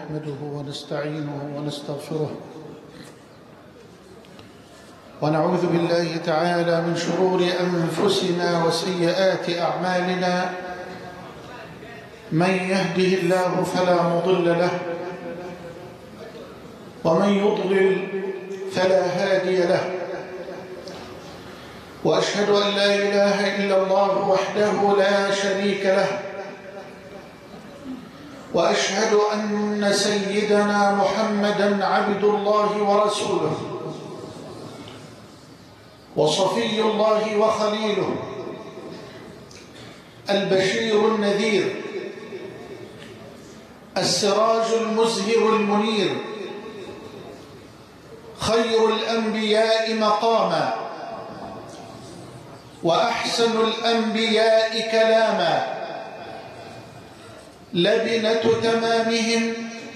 نحمده ونستعينه ونستغفره ونعوذ بالله تعالى من شرور أنفسنا وسيئات أعمالنا. من يهده الله فلا مضل له ومن يضلل فلا هادي له، وأشهد أن لا إله إلا الله وحده لا شريك له، وأشهد أن سيدنا محمدًا عبد الله ورسوله وصفي الله وخليله، البشير النذير، السراج المزهر المنير، خير الأنبياء مقاما وأحسن الأنبياء كلاما، لبنة تمامهم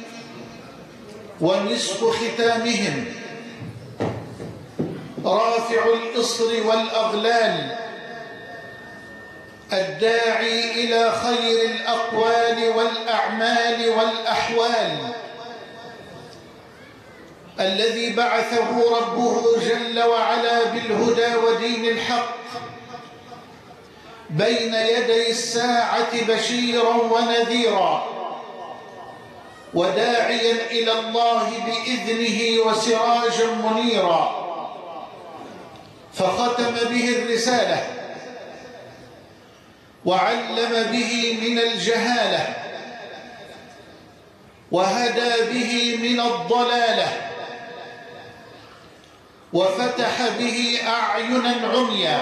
ونصف ختامهم، رافع الإصر والأغلال، الداعي إلى خير الأقوال والأعمال والأحوال، الذي بعثه ربه جل وعلا بالهدى ودين الحق بين يدي الساعة بشيرا ونذيرا، وداعيا إلى الله بإذنه وسراجا منيرا، فختم به الرسالة وعلم به من الجهالة وهدى به من الضلالة، وفتح به أعينا عميا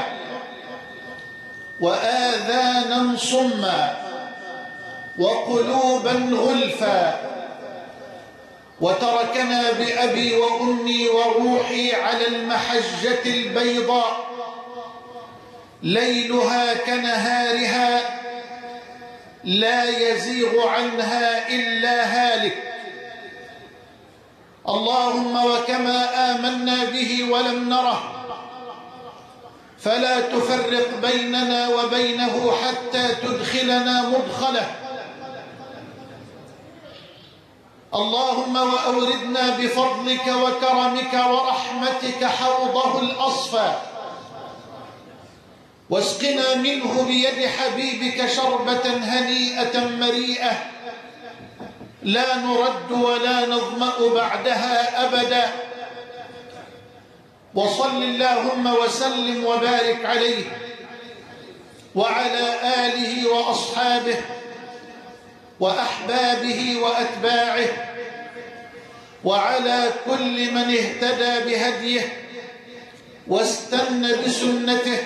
وآذانا صما وقلوبا غلفا، وتركنا بأبي وأمي وروحي على المحجة البيضاء ليلها كنهارها لا يزيغ عنها إلا هالك. اللهم وكما آمنا به ولم نره فلا تفرق بيننا وبينه حتى تدخلنا مدخله. اللهم وأوردنا بفضلك وكرمك ورحمتك حوضه الأصفى، واسقنا منه بيد حبيبك شربة هنيئة مريئة لا نرد ولا نظمأ بعدها أبدا. وصل اللهم وسلم وبارك عليه وعلى آله وأصحابه وأحبابه وأتباعه وعلى كل من اهتدى بهديه واستنى بسنته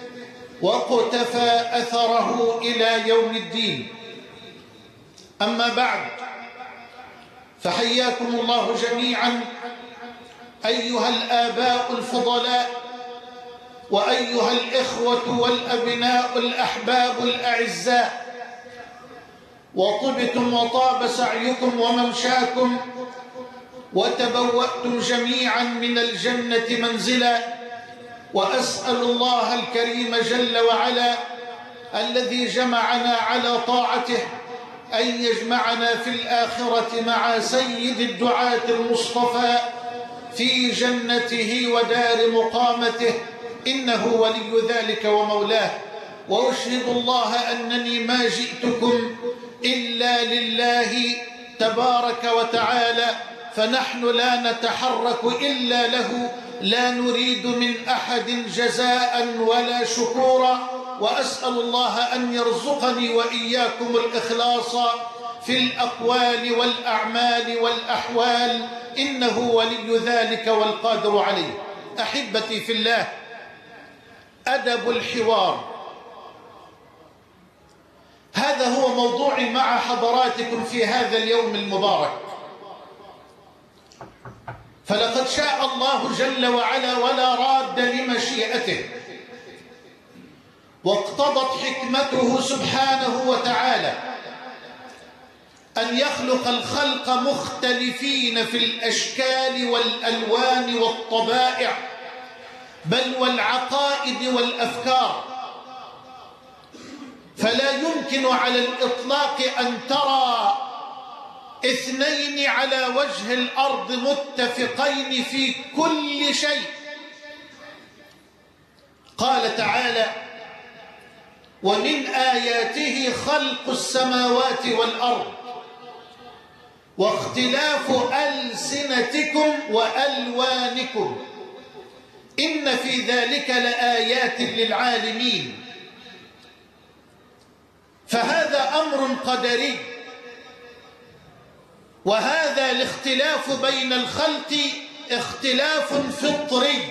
وقتفى أثره إلى يوم الدين. أما بعد، فحياكم الله جميعا أيها الآباء الفضلاء وأيها الإخوة والأبناء الأحباب الأعزاء، وطبتم وطاب سعيكم وممشاكم وتبوأتم جميعا من الجنة منزلا، وأسأل الله الكريم جل وعلا الذي جمعنا على طاعته أن يجمعنا في الآخرة مع سيد الدعاة المصطفى في جنته ودار مقامته، إنه ولي ذلك ومولاه. وأشهد الله أنني ما جئتكم إلا لله تبارك وتعالى، فنحن لا نتحرك إلا له، لا نريد من أحد جزاء ولا شكورا. وأسأل الله أن يرزقني وإياكم الإخلاص في الأقوال والأعمال والأحوال، إنه ولي ذلك والقادر عليه. أحبتي في الله، أدب الحوار، هذا هو موضوعي مع حضراتكم في هذا اليوم المبارك. فلقد شاء الله جل وعلا ولا راد لمشيئته، واقتضت حكمته سبحانه وتعالى أن يخلق الخلق مختلفين في الأشكال والألوان والطبائع، بل والعقائد والأفكار. فلا يمكن على الإطلاق أن ترى اثنين على وجه الأرض متفقين في كل شيء. قال تعالى: ومن آياته خلق السماوات والأرض واختلاف ألسنتكم وألوانكم إن في ذلك لآيات للعالمين. فهذا أمر قدري، وهذا الاختلاف بين الخلق اختلاف فطري،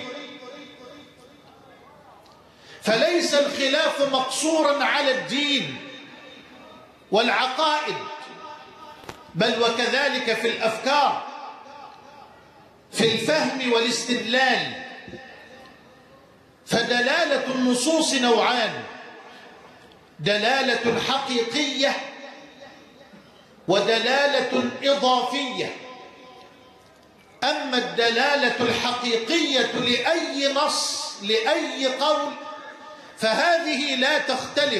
فليس الخلاف مقصورا على الدين والعقائد، بل وكذلك في الأفكار، في الفهم والاستدلال. فدلالة النصوص نوعان: دلالة حقيقية ودلالة إضافية. أما الدلالة الحقيقية لأي نص لأي قول فهذه لا تختلف،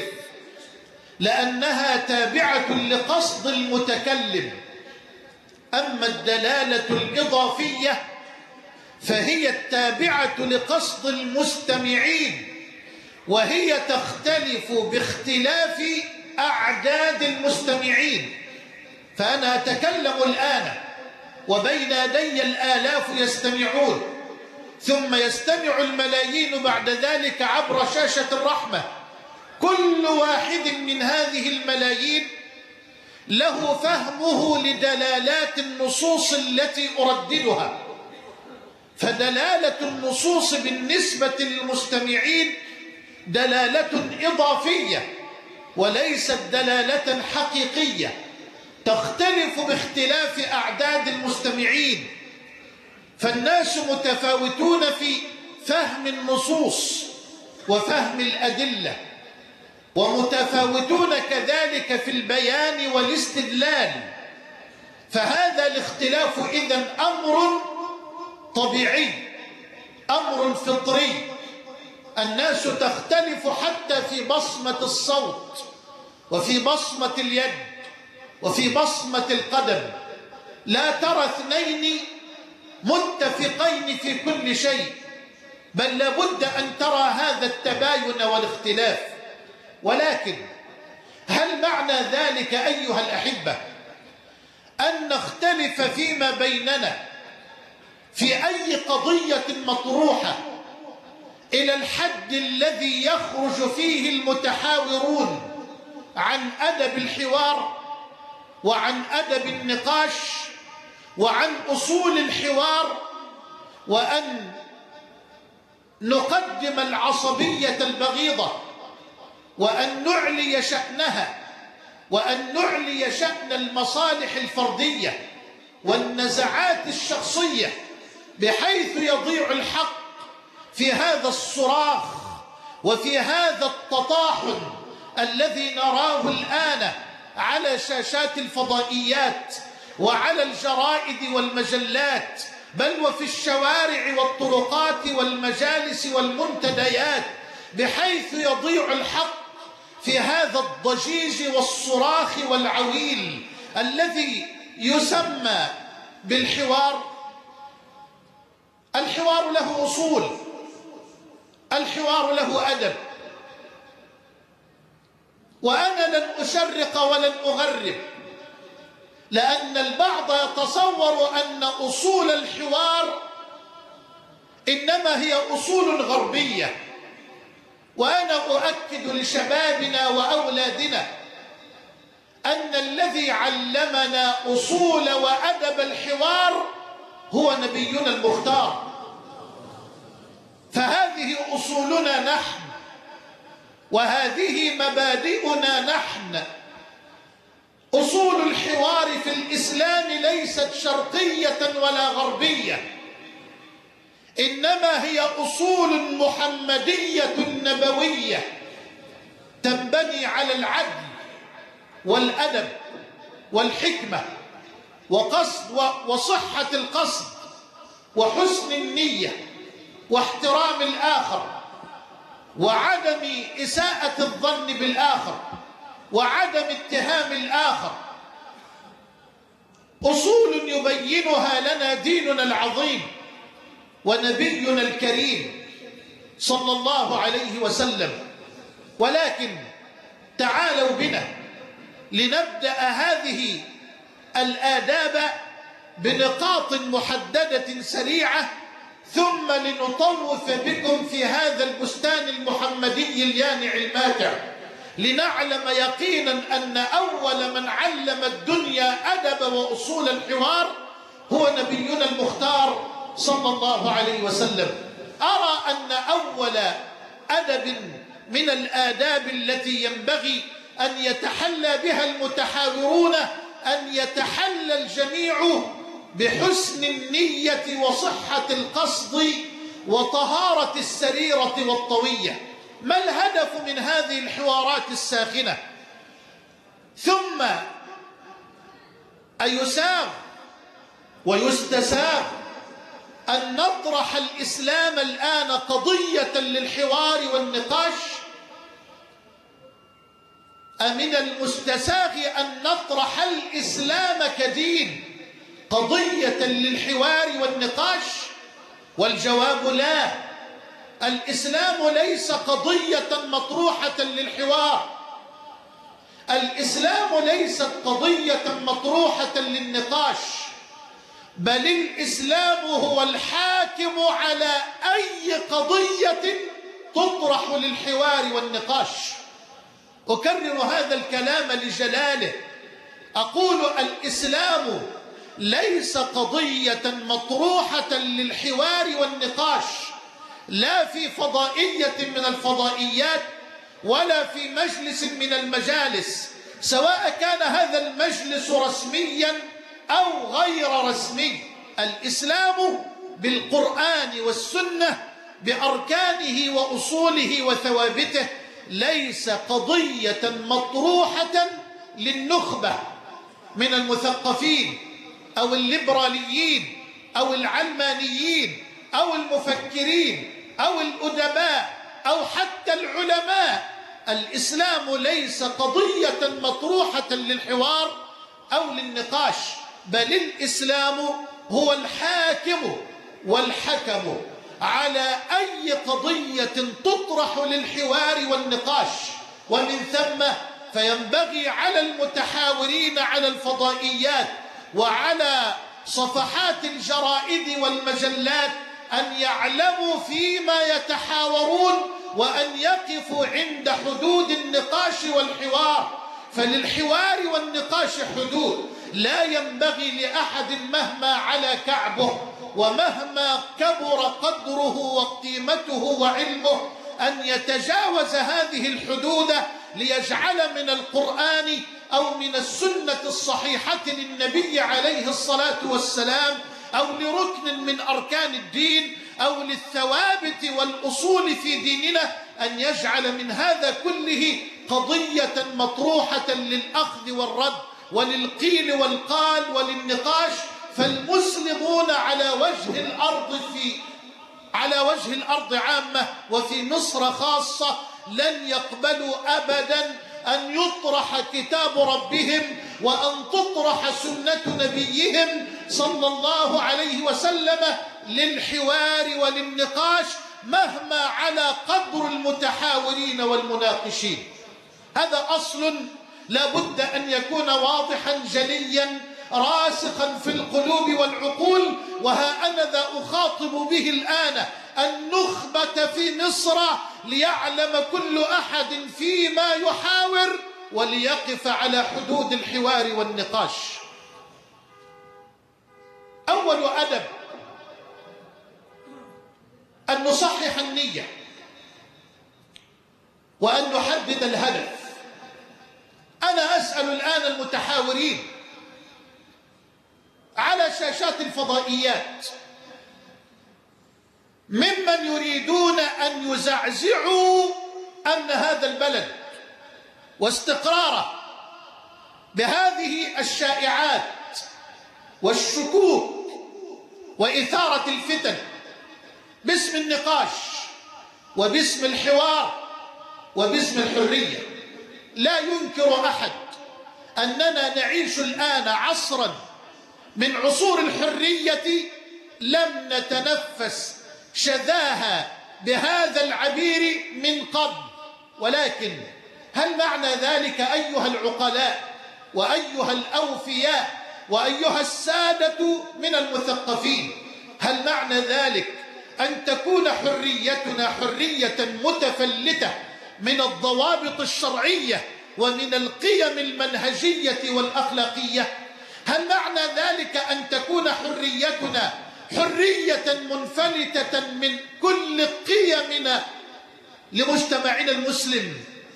لأنها تابعة لقصد المتكلم. أما الدلالة الإضافية فهي التابعة لقصد المستمعين، وهي تختلف باختلاف أعداد المستمعين. فأنا أتكلم الآن وبين يدي الآلاف يستمعون، ثم يستمع الملايين بعد ذلك عبر شاشة الرحمة. كل واحد من هذه الملايين له فهمه لدلالات النصوص التي أرددها. فدلالة النصوص بالنسبة للمستمعين دلالة إضافية وليست دلالة حقيقية، تختلف باختلاف أعداد المستمعين. فالناس متفاوتون في فهم النصوص وفهم الأدلة، ومتفاوتون كذلك في البيان والاستدلال. فهذا الاختلاف إذن أمر طبيعي، أمر فطري. الناس تختلف حتى في بصمة الصوت، وفي بصمة اليد، وفي بصمة القدم. لا ترى اثنين متفقين في كل شيء، بل لابد أن ترى هذا التباين والاختلاف. ولكن هل معنى ذلك أيها الأحبة أن نختلف فيما بيننا في أي قضية مطروحة إلى الحد الذي يخرج فيه المتحاورون عن أدب الحوار وعن أدب النقاش وعن أصول الحوار، وأن نقدم العصبية البغيضة، وأن نعلي شأنها، وأن نعلي شأن المصالح الفردية والنزعات الشخصية، بحيث يضيع الحق في هذا الصراخ وفي هذا التطاحن الذي نراه الآن على شاشات الفضائيات وعلى الجرائد والمجلات، بل وفي الشوارع والطرقات والمجالس والمنتديات، بحيث يضيع الحق في هذا الضجيج والصراخ والعويل الذي يسمى بالحوار. الحوار له أصول، الحوار له أدب. وأنا لن أشرق ولن أغرب، لأن البعض يتصور أن أصول الحوار إنما هي أصول غربية. وأنا أؤكد لشبابنا وأولادنا أن الذي علمنا أصول وأدب الحوار هو نبينا المختار. فهذه أصولنا نحن، وهذه مبادئنا نحن. أصول الحوار في الإسلام ليست شرقية ولا غربية، إنما هي أصول محمدية نبوية تنبني على العدل والأدب والحكمة وصحة القصد وحسن النية واحترام الآخر وعدم إساءة الظن بالآخر وعدم اتهام الآخر. أصول يبينها لنا ديننا العظيم ونبينا الكريم صلى الله عليه وسلم. ولكن تعالوا بنا لنبدأ هذه الآداب بنقاط محددة سريعة، ثم لنطوف بكم في هذا البستان المحمدي اليانع الماتع، لنعلم يقينا أن أول من علم الدنيا أدب وأصول الحوار هو نبينا المختار صلى الله عليه وسلم. أرى أن أول أدب من الآداب التي ينبغي أن يتحلى بها المتحاورون أن يتحلى الجميع بحسن النية وصحة القصد وطهارة السريرة والطوية. ما الهدف من هذه الحوارات الساخنة؟ ثم أيساغ ويستساغ أن نطرح الإسلام الآن قضية للحوار والنقاش، أمن المستساغ أن نطرح الإسلام كدين قضية للحوار والنقاش؟ والجواب لا. الإسلام ليس قضية مطروحة للحوار، الإسلام ليست قضية مطروحة للنقاش، بل الإسلام هو الحاكم على أي قضية تطرح للحوار والنقاش. أكرر هذا الكلام لجلاله، أقول الإسلام ليس قضية مطروحة للحوار والنقاش، لا في فضائية من الفضائيات ولا في مجلس من المجالس، سواء كان هذا المجلس رسميا أو غير رسمي. الإسلام بالقرآن والسنة بأركانه وأصوله وثوابته ليس قضية مطروحة للنخبة من المثقفين أو الليبراليين أو العلمانيين أو المفكرين أو الأدباء أو حتى العلماء. الإسلام ليس قضية مطروحة للحوار أو للنقاش، بل الإسلام هو الحاكم والحكم على أي قضية تطرح للحوار والنقاش. ومن ثم فينبغي على المتحاورين على الفضائيات وعلى صفحات الجرائد والمجلات أن يعلموا فيما يتحاورون وأن يقفوا عند حدود النقاش والحوار، فللحوار والنقاش حدود. لا ينبغي لأحد مهما على كعبه ومهما كبر قدره وقيمته وعلمه أن يتجاوز هذه الحدود ليجعل من القرآن أو من السنة الصحيحة للنبي عليه الصلاة والسلام أو لركن من أركان الدين أو للثوابت والأصول في ديننا أن يجعل من هذا كله قضية مطروحة للأخذ والرد وللقيل والقال وللنقاش. فالمسلمون على وجه الأرض عامة وفي مصر خاصة لن يقبلوا أبدا أن يطرح كتاب ربهم وأن تطرح سنة نبيهم صلى الله عليه وسلم للحوار وللنقاش مهما على قدر المتحاورين والمناقشين. هذا أصل لا بد أن يكون واضحا جليا راسخا في القلوب والعقول. وها أنا ذا أخاطب به الآن النخبة في مصر ليعلم كل أحد فيما يحاور وليقف على حدود الحوار والنقاش. أول أدب أن نصحح النية وأن نحدد الهدف. أنا أسأل الآن المتحاورين على شاشات الفضائيات ممن يريدون أن يزعزعوا أمن هذا البلد واستقراره بهذه الشائعات والشكوك وإثارة الفتن باسم النقاش وباسم الحوار وباسم الحرية. لا ينكر أحد أننا نعيش الآن عصرا من عصور الحرية لم نتنفس شذاها بهذا العبير من قبل. ولكن هل معنى ذلك أيها العقلاء وأيها الأوفياء وأيها السادة من المثقفين، هل معنى ذلك أن تكون حريتنا حرية متفلتة من الضوابط الشرعية ومن القيم المنهجية والأخلاقية؟ هل معنى ذلك أن تكون حريتنا حرية منفلتة من كل قيمنا لمجتمعنا المسلم؟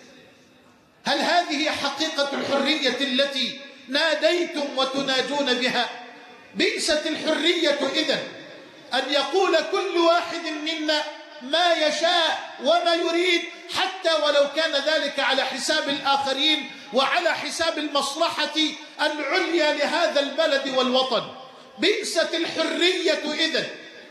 هل هذه حقيقة الحرية التي ناديتم وتنادون بها؟ بئست الحرية إذن أن يقول كل واحد منا ما يشاء وما يريد، حتى ولو كان ذلك على حساب الآخرين وعلى حساب المصلحة العليا لهذا البلد والوطن. بئست الحرية إذن.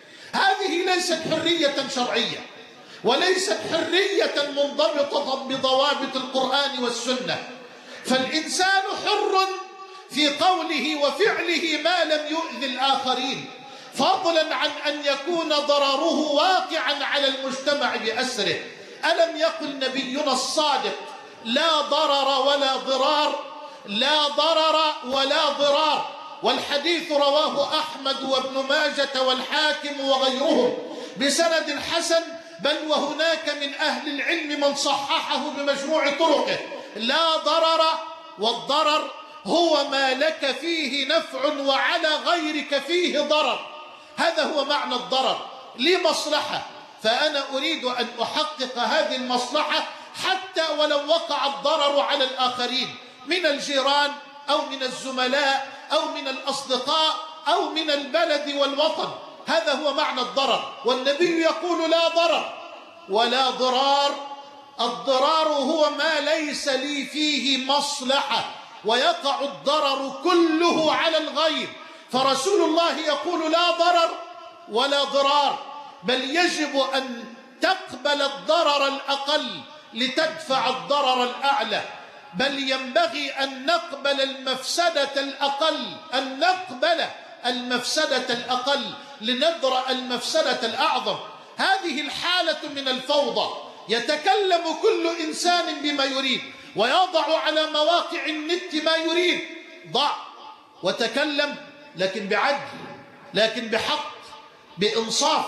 هذه ليست حرية شرعية، وليست حرية منضبطة بضوابط القرآن والسنة. فالإنسان حر في قوله وفعله ما لم يؤذي الآخرين، فضلا عن أن يكون ضرره واقعا على المجتمع بأسره. ألم يقل نبينا الصادق: لا ضرر ولا ضرار، لا ضرر ولا ضرار. والحديث رواه أحمد وابن ماجة والحاكم وغيرهم بسند حسن، بل وهناك من أهل العلم من صححه بمجموع طرقه. لا ضرر، والضرر هو ما لك فيه نفع وعلى غيرك فيه ضرر. هذا هو معنى الضرر. لي مصلحة فأنا أريد أن أحقق هذه المصلحة حتى ولو وقع الضرر على الآخرين من الجيران أو من الزملاء أو من الأصدقاء أو من البلد والوطن. هذا هو معنى الضرر. والنبي يقول: لا ضرر ولا ضرار. الضرار هو ما ليس لي فيه مصلحة، ويقع الضرر كله على الغير. فرسول الله يقول: لا ضرر ولا ضرار، بل يجب أن تقبل الضرر الأقل لتدفع الضرر الأعلى، بل ينبغي أن نقبل المفسدة الأقل، أن نقبل المفسدة الأقل لندرأ المفسدة الأعظم. هذه الحالة من الفوضى. يتكلم كل إنسان بما يريد ويضع على مواقع النت ما يريد. ضع وتكلم، لكن بعدل، لكن بحق، بإنصاف،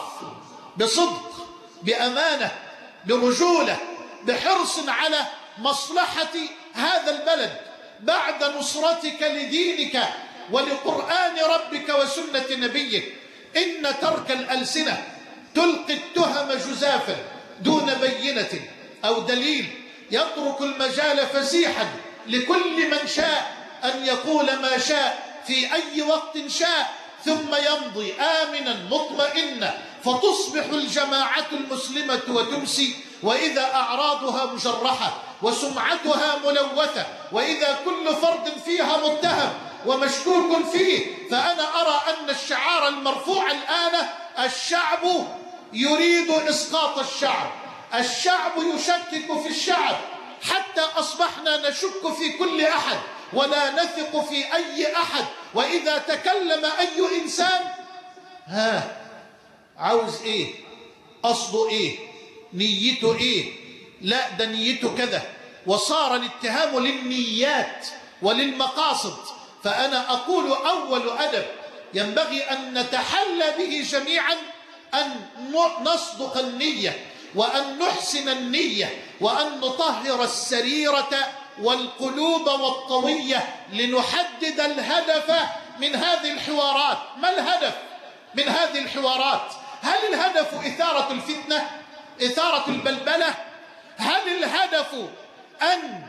بصدق، بأمانة، برجولة، بحرص على مصلحة هذا البلد بعد نصرتك لدينك ولقرآن ربك وسنة نبيك. إن ترك الألسنة تلقي التهم جزافا دون بينة أو دليل، يترك المجال فسيحا لكل من شاء أن يقول ما شاء في أي وقت شاء، ثم يمضي آمنا مطمئنا، فتصبح الجماعة المسلمة وتمسي وإذا أعراضها مجرحة وسمعتها ملوثة، وإذا كل فرد فيها متهم ومشكوك فيه. فأنا أرى أن الشعار المرفوع الآن: الشعب يريد إسقاط الشعب، الشعب يشكك في الشعب، حتى أصبحنا نشك في كل أحد ولا نثق في أي أحد. وإذا تكلم أي إنسان: عاوز إيه؟ قصده إيه؟ نيته إيه؟ لا ده نيته كذا. وصار الاتهام للنيات وللمقاصد. فأنا أقول: أول أدب ينبغي أن نتحلى به جميعا أن نصدق النية، وأن نحسن النية، وأن نطهر السريرة والقلوب والطوية لنحدد الهدف من هذه الحوارات. ما الهدف من هذه الحوارات؟ هل الهدف إثارة الفتنة؟ إثارة البلبلة؟ هل الهدف أن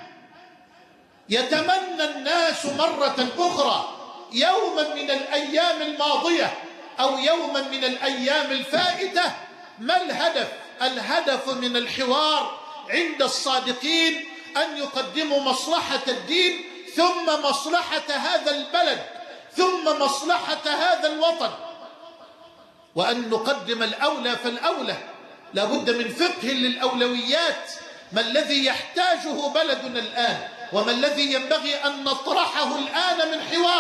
يتمنى الناس مرة أخرى يوما من الأيام الماضية أو يوما من الأيام الفائتة؟ ما الهدف؟ الهدف من الحوار عند الصادقين أن يقدموا مصلحة الدين، ثم مصلحة هذا البلد، ثم مصلحة هذا الوطن، وأن نقدم الأولى فالأولى. لابد من فقه للأولويات. ما الذي يحتاجه بلدنا الآن، وما الذي ينبغي أن نطرحه الآن من حوار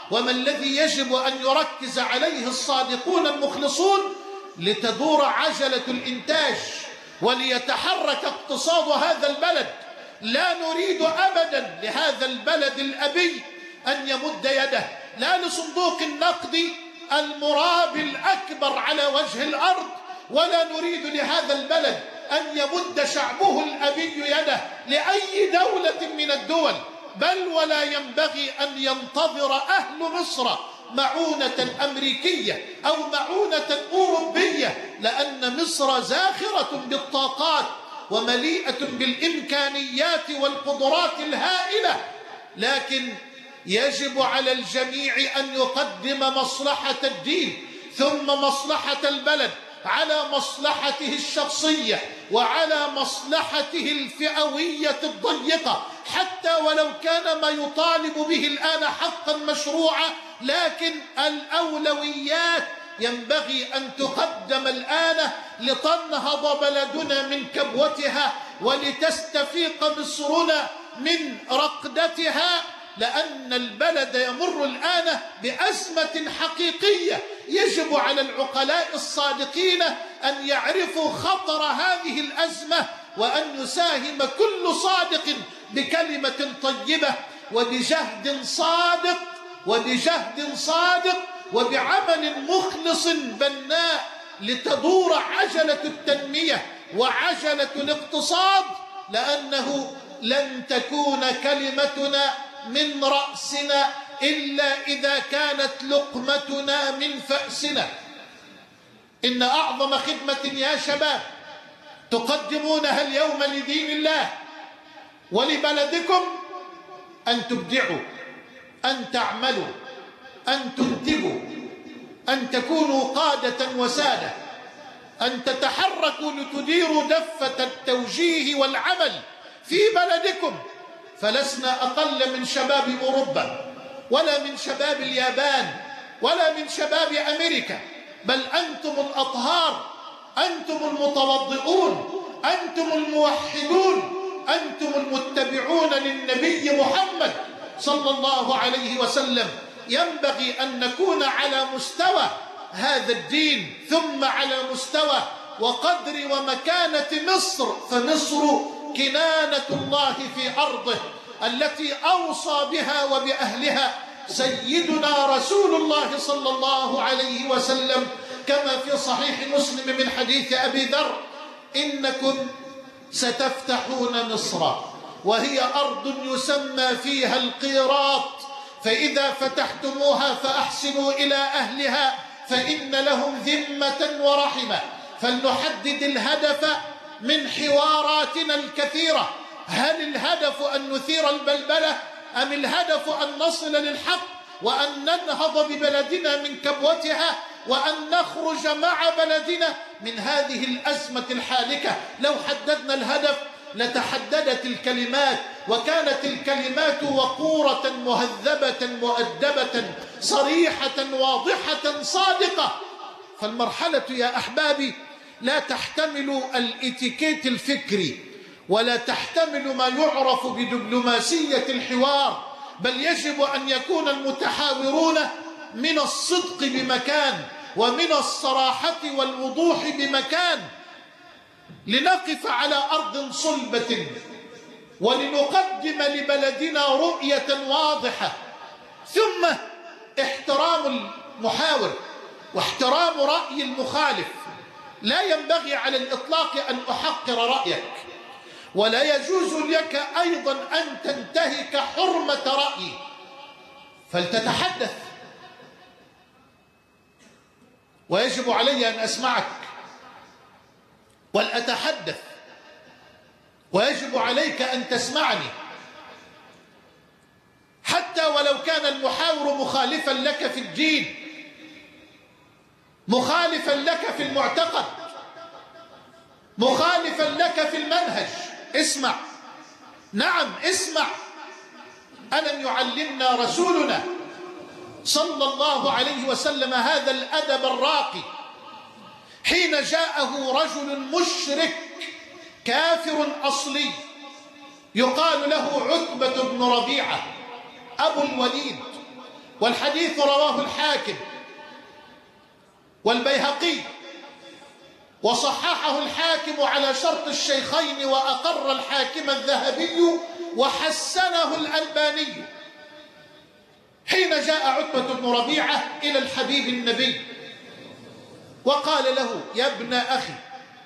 وما الذي يجب أن يركز عليه الصادقون المخلصون لتدور عجلة الإنتاج وليتحرك اقتصاد هذا البلد. لا نريد أبدا لهذا البلد الأبي أن يمد يده، لا لصندوق النقد المرابي الأكبر على وجه الأرض، ولا نريد لهذا البلد أن يمد شعبه الأبي يده لأي دولة من الدول، بل ولا ينبغي أن ينتظر أهل مصر معونة أمريكية أو معونة أوروبية، لأن مصر زاخرة بالطاقات ومليئة بالإمكانيات والقدرات الهائلة، لكن يجب على الجميع أن يقدم مصلحة الدين ثم مصلحة البلد على مصلحته الشخصية وعلى مصلحته الفئوية الضيقة، حتى ولو كان ما يطالب به الآن حقا مشروعا، لكن الأولويات ينبغي أن تقدم الآن لتنهض بلدنا من كبوتها ولتستفيق مصرنا من رقدتها، لأن البلد يمر الآن بأزمة حقيقية. يجب على العقلاء الصادقين أن يعرفوا خطر هذه الأزمة، وأن يساهم كل صادق بكلمة طيبة وبجهد صادق وبعمل مخلص بناء لتدور عجلة التنمية وعجلة الاقتصاد، لأنه لن تكون كلمتنا من رأسنا إلا إذا كانت لقمتنا من فأسنا. إن أعظم خدمة يا شباب تقدمونها اليوم لدين الله ولبلدكم أن تبدعوا، أن تعملوا، أن تنتجوا، أن تكونوا قادة وسادة، أن تتحركوا لتديروا دفة التوجيه والعمل في بلدكم. فلسنا أقل من شباب أوروبا ولا من شباب اليابان ولا من شباب أمريكا، بل أنتم الأطهار، أنتم المتوضئون، أنتم الموحدون، أنتم المتبعون للنبي محمد صلى الله عليه وسلم. ينبغي أن نكون على مستوى هذا الدين ثم على مستوى وقدر ومكانة مصر، فمصر كنانة الله في أرضه التي أوصى بها وبأهلها سيدنا رسول الله صلى الله عليه وسلم، كما في صحيح مسلم من حديث أبي ذر: إنكم ستفتحون مصر وهي أرض يسمى فيها القيراط، فإذا فتحتموها فأحسنوا إلى أهلها فإن لهم ذمة ورحمة. فلنحدد الهدف من حواراتنا الكثيرة، هل الهدف أن نثير البلبلة أم الهدف أن نصل للحق وأن ننهض ببلدنا من كبوتها وأن نخرج مع بلدنا من هذه الأزمة الحالكة؟ لو حددنا الهدف لتحددت الكلمات، وكانت الكلمات وقورة مهذبة مؤدبة صريحة واضحة صادقة. فالمرحلة يا أحبابي لا تحتمل الاتيكيت الفكري ولا تحتمل ما يعرف بدبلوماسية الحوار، بل يجب أن يكون المتحاورون من الصدق بمكان ومن الصراحة والوضوح بمكان، لنقف على أرض صلبة ولنقدم لبلدنا رؤية واضحة. ثم احترام المحاور واحترام رأي المخالف. لا ينبغي على الإطلاق أن أحقر رأيك، ولا يجوز لك أيضا أن تنتهك حرمة رأيي، فلتتحدث، ويجب علي أن أسمعك ولأتحدث، ويجب عليك أن تسمعني، حتى ولو كان المحاور مخالفا لك في الدين، مخالفا لك في المعتقد، مخالفا لك في المنهج. اسمع، نعم اسمع. ألم يعلمنا رسولنا صلى الله عليه وسلم هذا الأدب الراقي حين جاءه رجل مشرك كافر أصلي يقال له عتبة بن ربيعة أبو الوليد، والحديث رواه الحاكم والبيهقي، وصححه الحاكم على شرط الشيخين، وأقر الحاكم الذهبي وحسنه الألباني، حين جاء عتبة بن ربيعة إلى الحبيب النبي وقال له: يا ابن أخي،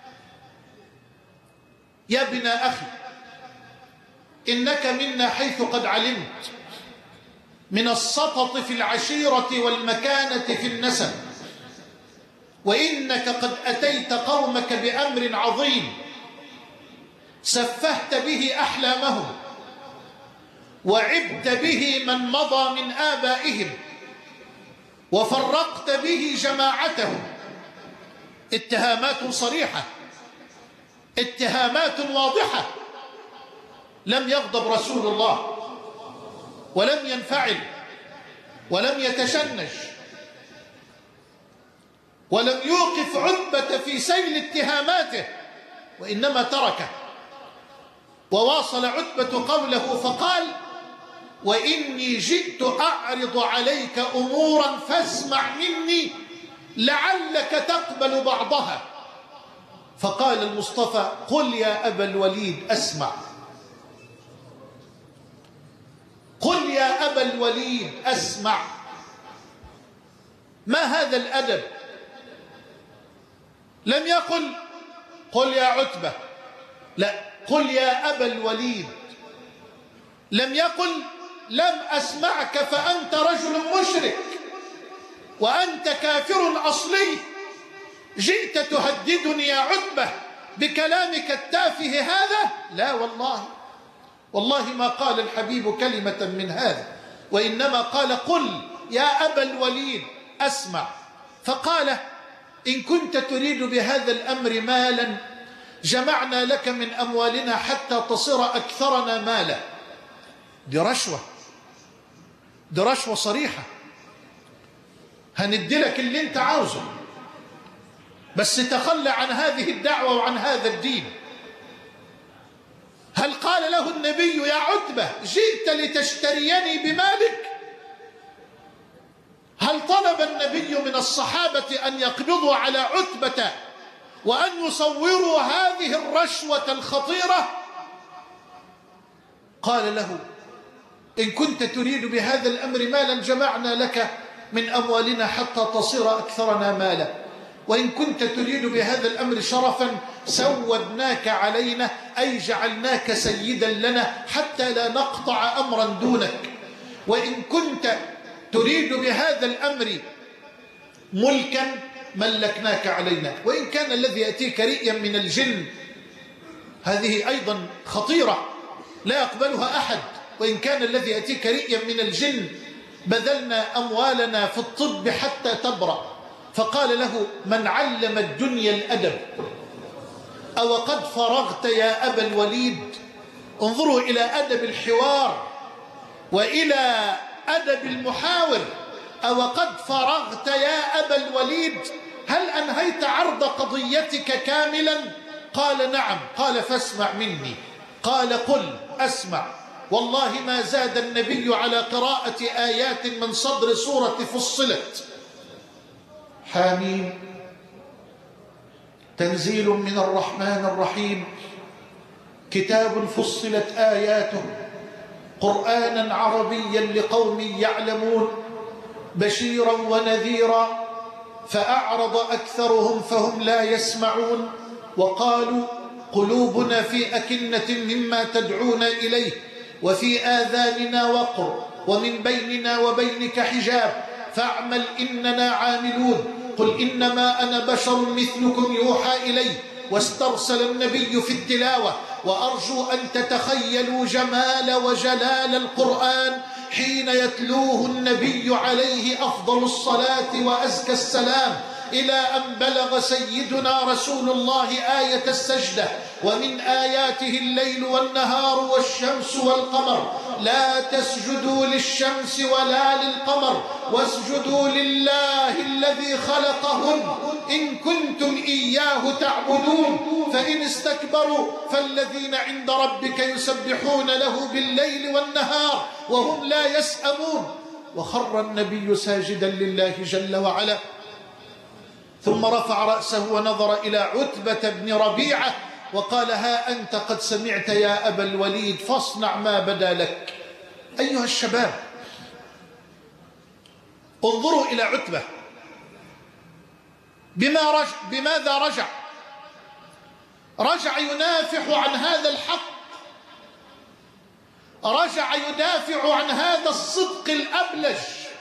يا ابن أخي، إنك منا حيث قد علمت من السطط في العشيرة والمكانة في النسب، وإنك قد أتيت قومك بأمر عظيم سفهت به أحلامهم وعبت به من مضى من آبائهم وفرقت به جماعتهم. اتهامات صريحة، اتهامات واضحة. لم يغضب رسول الله ولم ينفعل ولم يتشنج ولم يوقف عتبة في سيل اتهاماته، وإنما تركه، وواصل عتبة قوله فقال: وإني جئت أعرض عليك أمورا فاسمع مني لعلك تقبل بعضها. فقال المصطفى: قل يا أبا الوليد أسمع. قل يا أبا الوليد أسمع. ما هذا الأدب؟ لم يقل قل يا عتبة، لا، قل يا أبا الوليد. لم يقل لم أسمعك فأنت رجل مشرك وأنت كافر أصلي، جئت تهددني يا عتبة بكلامك التافه هذا؟ لا والله، والله ما قال الحبيب كلمة من هذا، وإنما قال: قل يا أبا الوليد أسمع. فقال: إن كنت تريد بهذا الأمر مالا جمعنا لك من أموالنا حتى تصير أكثرنا مالا. دي رشوة، دي رشوة صريحة. هندلك اللي انت عاوزه، بس تخلى عن هذه الدعوة وعن هذا الدين. هل قال له النبي: يا عتبة جئت لتشتريني بمالك؟ هل طلب النبي من الصحابة أن يقبضوا على عتبة وأن يصوروا هذه الرشوة الخطيرة؟ قال له: إن كنت تريد بهذا الأمر مالا جمعنا لك من أموالنا حتى تصير أكثرنا مالا، وإن كنت تريد بهذا الأمر شرفا سودناك علينا، أي جعلناك سيدا لنا حتى لا نقطع أمرا دونك، وإن كنت تريد بهذا الأمر ملكا ملكناك علينا، وإن كان الذي يأتيك رئيا من الجن هذه أيضا خطيرة لا يقبلها أحد، وإن كان الذي يأتيك رئيا من الجن بذلنا أموالنا في الطب حتى تبرأ. فقال له: من علم الدنيا الأدب أو قد فرغت يا أبا الوليد؟ انظروا إلى أدب الحوار وإلى أدب المحاور. أو قد فرغت يا أبا الوليد؟ هل أنهيت عرض قضيتك كاملا؟ قال: نعم. قال: فاسمع مني. قال: قل أسمع. والله ما زاد النبي على قراءة آيات من صدر سورة فصلت. حاميم تنزيل من الرحمن الرحيم، كتاب فصلت آياته قرآنا عربيا لقوم يعلمون، بشيرا ونذيرا، فأعرض أكثرهم فهم لا يسمعون، وقالوا قلوبنا في أكنة مما تدعونا إليه وفي آذاننا وقر ومن بيننا وبينك حجاب فاعمل إننا عاملون. قل إنما أنا بشر مثلكم يوحى إلي. واسترسل النبي في التلاوة، وأرجو أن تتخيلوا جمال وجلال القرآن حين يتلوه النبي عليه أفضل الصلاة وأزكى السلام، إلى أن بلغ سيدنا رسول الله آية السجدة: ومن آياته الليل والنهار والشمس والقمر لا تسجدوا للشمس ولا للقمر واسجدوا لله الذي خلقهن إن كنتم إياه تعبدون. فإن استكبروا فالذين عند ربك يسبحون له بالليل والنهار وهم لا يسأمون. وخر النبي ساجدا لله جل وعلا، ثم رفع رأسه ونظر إلى عتبة بن ربيعة وقال: ها أنت قد سمعت يا أبا الوليد، فاصنع ما بدا لك. أيها الشباب، انظروا إلى عتبة، بماذا رجع؟ رجع ينافح عن هذا الحق، رجع يدافع عن هذا الصدق الأبلج.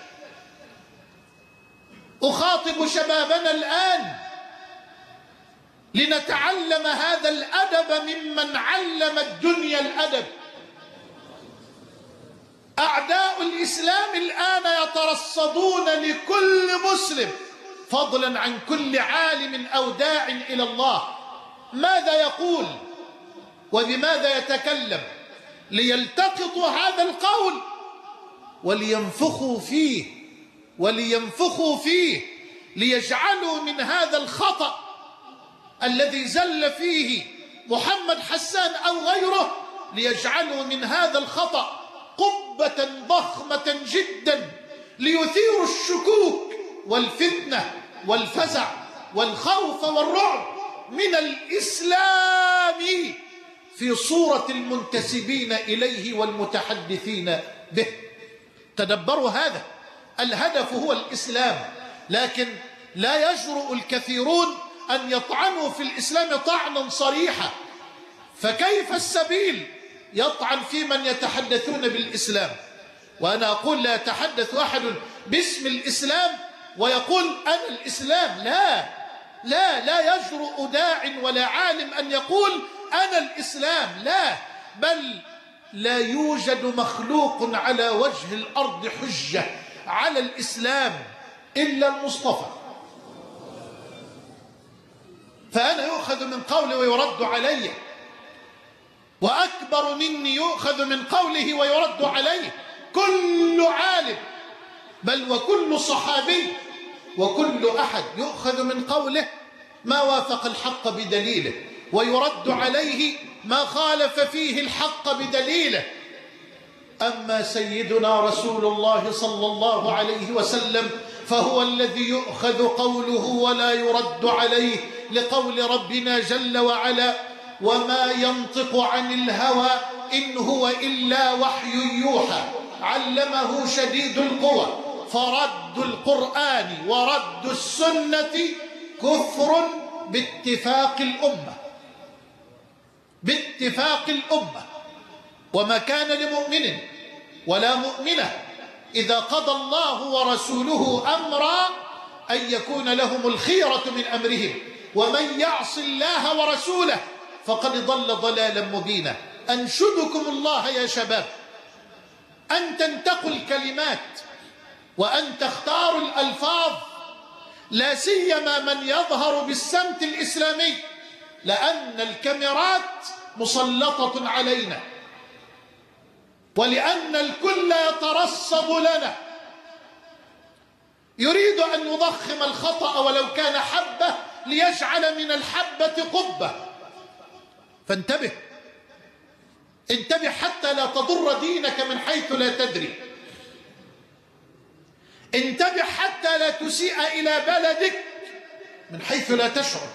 أخاطب شبابنا الآن لنتعلم هذا الأدب ممن علم الدنيا الأدب. أعداء الإسلام الآن يترصدون لكل مسلم، فضلا عن كل عالم أو داع إلى الله، ماذا يقول وبماذا يتكلم، ليلتقطوا هذا القول ولينفخوا فيه ليجعلوا من هذا الخطأ الذي زل فيه محمد حسان أو غيره، ليجعلوا من هذا الخطأ قبة ضخمة جدا ليثيروا الشكوك والفتنة والفزع والخوف والرعب من الإسلام في صورة المنتسبين إليه والمتحدثين به. تدبروا هذا، الهدف هو الإسلام، لكن لا يجرؤ الكثيرون أن يطعنوا في الإسلام طعنا صريحا. فكيف السبيل يطعن في من يتحدثون بالإسلام؟ وأنا أقول لا يتحدث أحد باسم الإسلام ويقول أنا الإسلام، لا يجرؤ داع ولا عالم أن يقول أنا الإسلام، بل لا يوجد مخلوق على وجه الأرض حجة على الإسلام إلا المصطفى. فأنا يؤخذ من قولي ويرد علي، وأكبر مني يؤخذ من قوله ويرد عليه. كل عالم بل وكل صحابي وكل أحد يؤخذ من قوله ما وافق الحق بدليله، ويرد عليه ما خالف فيه الحق بدليله. أما سيدنا رسول الله صلى الله عليه وسلم فهو الذي يؤخذ قوله ولا يرد عليه، لقول ربنا جل وعلا: وما ينطق عن الهوى إن هو إلا وحي يوحى علمه شديد القوى. فرد القرآن ورد السنة كفر باتفاق الأمة. وما كان لمؤمن ولا مؤمنة إذا قضى الله ورسوله أمرا أن يكون لهم الخيرة من أمرهم، ومن يعص الله ورسوله فقد ضل ضلالا مبينا. أنشدكم الله يا شباب أن تنتقوا الكلمات وأن تختاروا الألفاظ، لا سيما من يظهر بالسمت الإسلامي، لأن الكاميرات مسلطة علينا، ولأن الكل يترصد لنا، يريد أن يضخم الخطأ ولو كان حبة ليجعل من الحبة قبة. فانتبه حتى لا تضر دينك من حيث لا تدري. انتبه حتى لا تسيء إلى بلدك من حيث لا تشعر.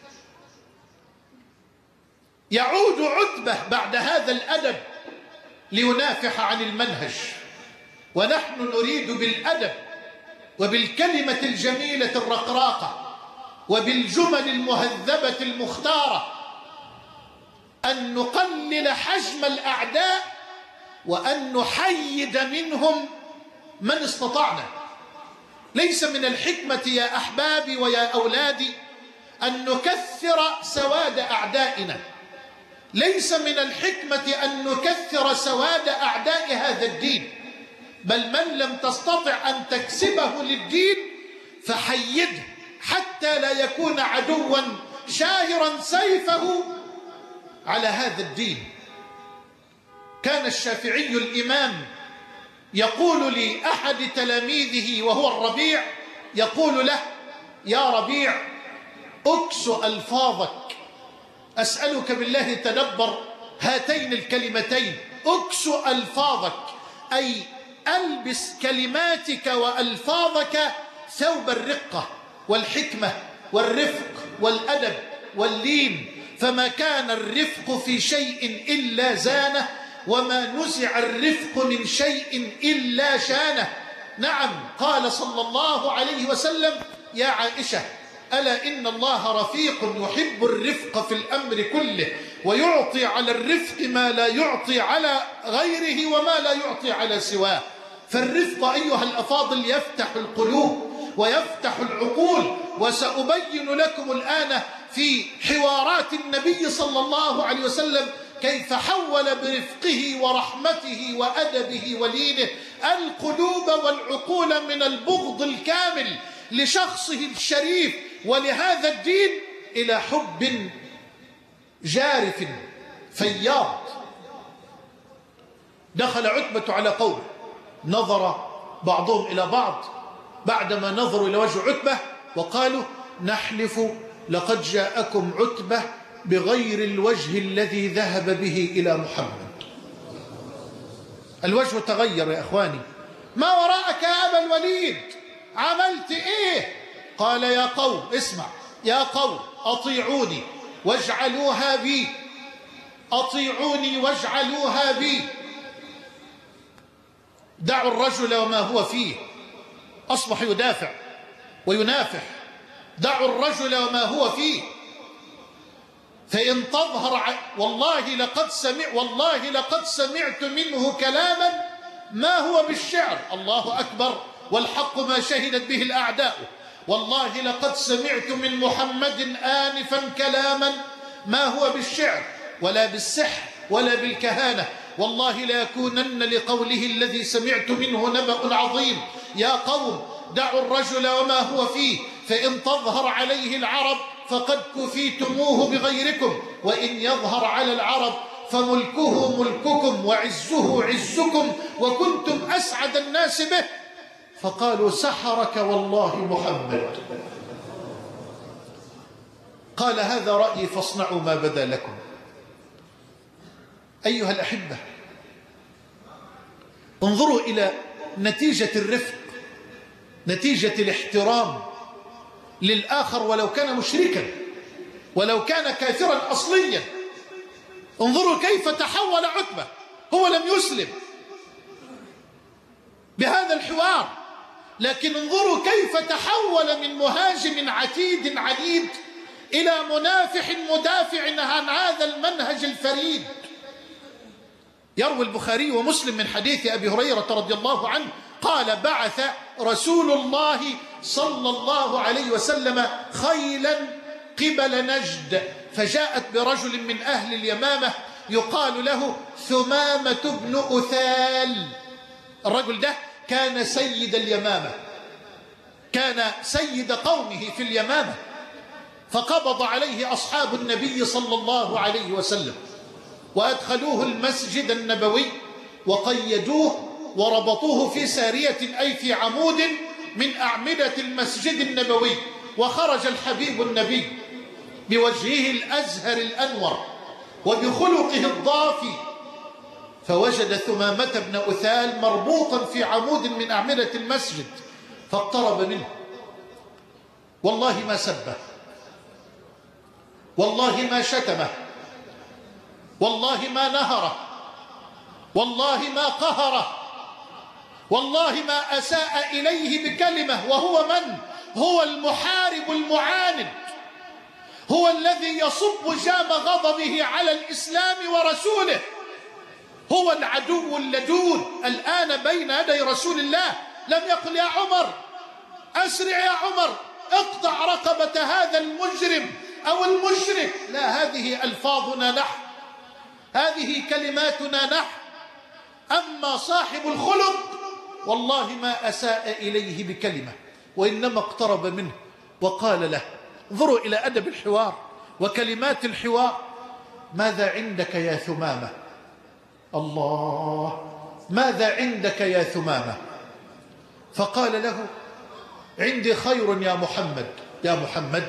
يعود عتبة بعد هذا الأدب لينافح عن المنهج، ونحن نريد بالأدب وبالكلمة الجميلة الرقراقة وبالجمل المهذبة المختارة أن نقلل حجم الأعداء وأن نحيد منهم من استطعنا. ليس من الحكمة يا أحبابي ويا أولادي أن نكثر سواد أعدائنا، ليس من الحكمة أن نكثر سواد أعداء هذا الدين، بل من لم تستطع أن تكسبه للدين فحيده حتى لا يكون عدوا شاهرا سيفه على هذا الدين. كان الشافعي الإمام يقول لأحد تلاميذه وهو الربيع، يقول له: يا ربيع أكس ألفاظك، أسألك بالله تدبر هاتين الكلمتين، أكس ألفاظك، أي ألبس كلماتك وألفاظك ثوب الرقة والحكمة والرفق والأدب واللين، فما كان الرفق في شيء إلا زانه، وما نزع الرفق من شيء إلا شانه. نعم، قال صلى الله عليه وسلم: يا عائشة، ألا إن الله رفيق يحب الرفق في الأمر كله، ويعطي على الرفق ما لا يعطي على غيره وما لا يعطي على سواه. فالرفق أيها الأفاضل يفتح القلوب ويفتح العقول، وسأبين لكم الآن في حوارات النبي صلى الله عليه وسلم كيف حول برفقه ورحمته وأدبه ولينه القلوب والعقول من البغض الكامل لشخصه الشريف ولهذا الدين إلى حب جارف فياض. دخل عتبة على قوم، نظر بعضهم إلى بعض بعدما نظروا إلى وجه عتبة وقالوا: نحلف لقد جاءكم عتبة بغير الوجه الذي ذهب به إلى محمد. الوجه تغير يا أخواني. ما وراءك يا أبا الوليد؟ عملت إيه؟ قال: يا قوم اسمع، يا قوم أطيعوني واجعلوها بي، أطيعوني واجعلوها بي. دعوا الرجل وما هو فيه، أصبح يدافع وينافح. دعوا الرجل وما هو فيه، فإن تظهر والله لقد سمعت منه كلاما ما هو بالشعر. الله أكبر، والحق ما شهدت به الأعداء. والله لقد سمعت من محمد آنفا كلاما ما هو بالشعر ولا بالسحر ولا بالكهانة. والله لا يكونن لقوله الذي سمعت منه نبأ عظيم. يا قوم دعوا الرجل وما هو فيه، فإن تظهر عليه العرب فقد كفيتموه بغيركم، وإن يظهر على العرب فملكه ملككم وعزه عزكم، وكنتم أسعد الناس به. فقالوا: سحرك والله محمد. قال: هذا رأيي فاصنعوا ما بدا لكم. أيها الأحبة، انظروا إلى نتيجة الرفق، نتيجة الاحترام للآخر ولو كان مشركا، ولو كان كافرا أصليا. انظروا كيف تحول عتبة، هو لم يسلم بهذا الحوار، لكن انظروا كيف تحول من مهاجم عتيد عنيد إلى منافح مدافع عن هذا المنهج الفريد. يروي البخاري ومسلم من حديث أبي هريرة رضي الله عنه قال: بعث رسول الله صلى الله عليه وسلم خيلا قبل نجد، فجاءت برجل من أهل اليمامة يقال له ثمامة بن أثال. الرجل ده كان سيد اليمامة، كان سيد قومه في اليمامة، فقبض عليه أصحاب النبي صلى الله عليه وسلم وأدخلوه المسجد النبوي وقيدوه وربطوه في سارية، أي في عمود من أعمدة المسجد النبوي. وخرج الحبيب النبي بوجهه الأزهر الأنور وبخلقه الضافي، فوجد ثمامة بن أثال مربوطا في عمود من أعمدة المسجد، فاقترب منه. والله ما سبه، والله ما شتمه، والله ما نهره، والله ما قهره، والله ما أساء إليه بكلمة. وهو من؟ هو المحارب المعاند، هو الذي يصب جام غضبه على الإسلام ورسوله، هو العدو اللدود الآن بين يدي رسول الله. لم يقل: يا عمر أسرع، يا عمر اقطع رقبة هذا المجرم أو المشرك. لا، هذه ألفاظنا نحن، هذه كلماتنا نحن. أما صاحب الخلق والله ما أساء إليه بكلمة، وإنما اقترب منه وقال له. انظروا إلى أدب الحوار وكلمات الحوار. ماذا عندك يا ثمامة؟ الله، ماذا عندك يا ثمامة؟ فقال له: عندي خير يا محمد. يا محمد،